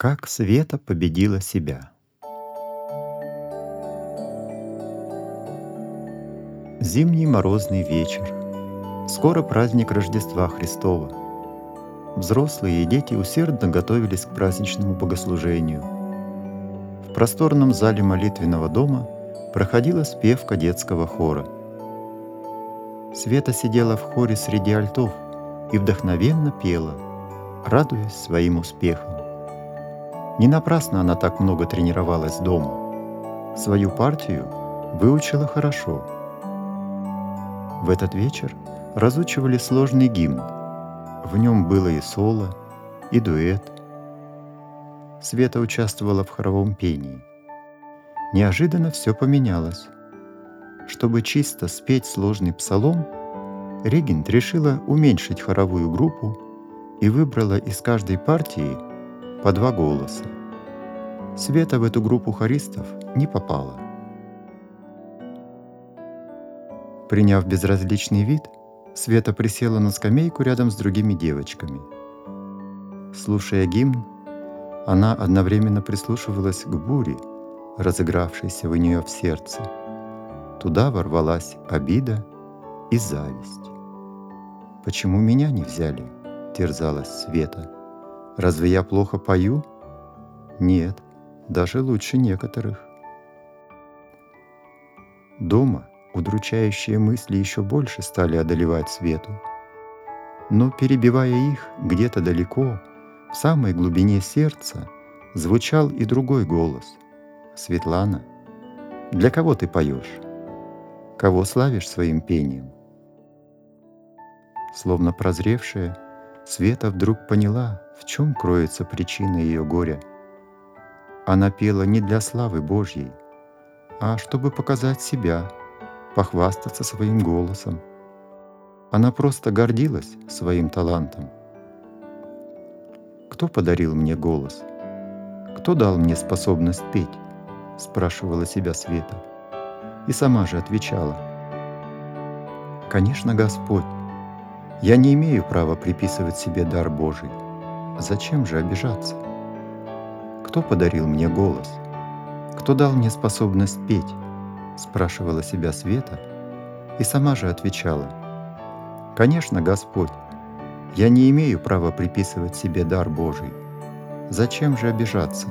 Как Света победила себя. Зимний морозный вечер. Скоро праздник Рождества Христова. Взрослые и дети усердно готовились к праздничному богослужению. В просторном зале молитвенного дома проходила спевка детского хора. Света сидела в хоре среди альтов и вдохновенно пела, радуясь своим успехам. Не напрасно она так много тренировалась дома. Свою партию выучила хорошо. В этот вечер разучивали сложный гимн. В нем было и соло, и дуэт. Света участвовала в хоровом пении. Неожиданно все поменялось. Чтобы чисто спеть сложный псалом, регент решила уменьшить хоровую группу и выбрала из каждой партии по 2 голоса. Света в эту группу хористов не попала. Приняв безразличный вид, Света присела на скамейку рядом с другими девочками. Слушая гимн, она одновременно прислушивалась к буре, разыгравшейся у нее в сердце. Туда ворвалась обида и зависть. «Почему меня не взяли?» — терзалась Света. «Разве я плохо пою?» «Нет, даже лучше некоторых». Дома удручающие мысли еще больше стали одолевать Свету. Но, перебивая их, где-то далеко, в самой глубине сердца, звучал и другой голос. «Светлана, для кого ты поешь? Кого славишь своим пением?» Словно прозревшая, Света вдруг поняла, в чем кроется причина ее горя. Она пела не для славы Божьей, а чтобы показать себя, похвастаться своим голосом. Она просто гордилась своим талантом. «Кто подарил мне голос? Кто дал мне способность петь?» — спрашивала себя Света. И сама же отвечала: «Конечно, Господь. Я не имею права приписывать себе дар Божий. Зачем же обижаться? Кто подарил мне голос? Кто дал мне способность петь?» — спрашивала себя Света и сама же отвечала: «Конечно, Господь. Я не имею права приписывать себе дар Божий. Зачем же обижаться?»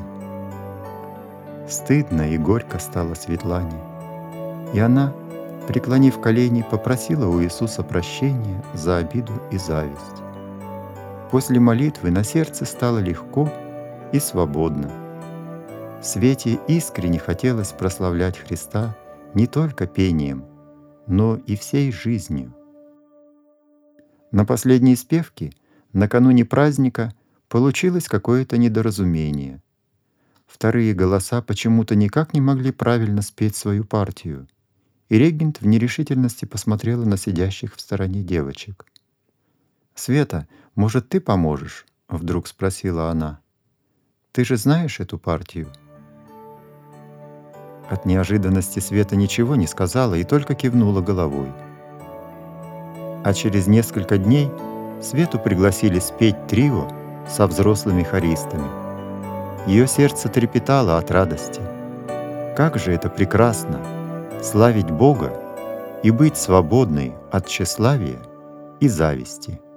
Стыдно и горько стало Светлане, и она, преклонив колени, попросила у Иисуса прощения за обиду и зависть. После молитвы на сердце стало легко и свободно. Свете искренне хотелось прославлять Христа не только пением, но и всей жизнью. На последней спевке, накануне праздника, получилось какое-то недоразумение. Вторые голоса почему-то никак не могли правильно спеть свою партию, и регент в нерешительности посмотрела на сидящих в стороне девочек. «Света, может, ты поможешь?» — вдруг спросила она. «Ты же знаешь эту партию?» От неожиданности Света ничего не сказала и только кивнула головой. А через несколько дней Свету пригласили спеть трио со взрослыми хористами. Ее сердце трепетало от радости. Как же это прекрасно — славить Бога и быть свободной от тщеславия и зависти!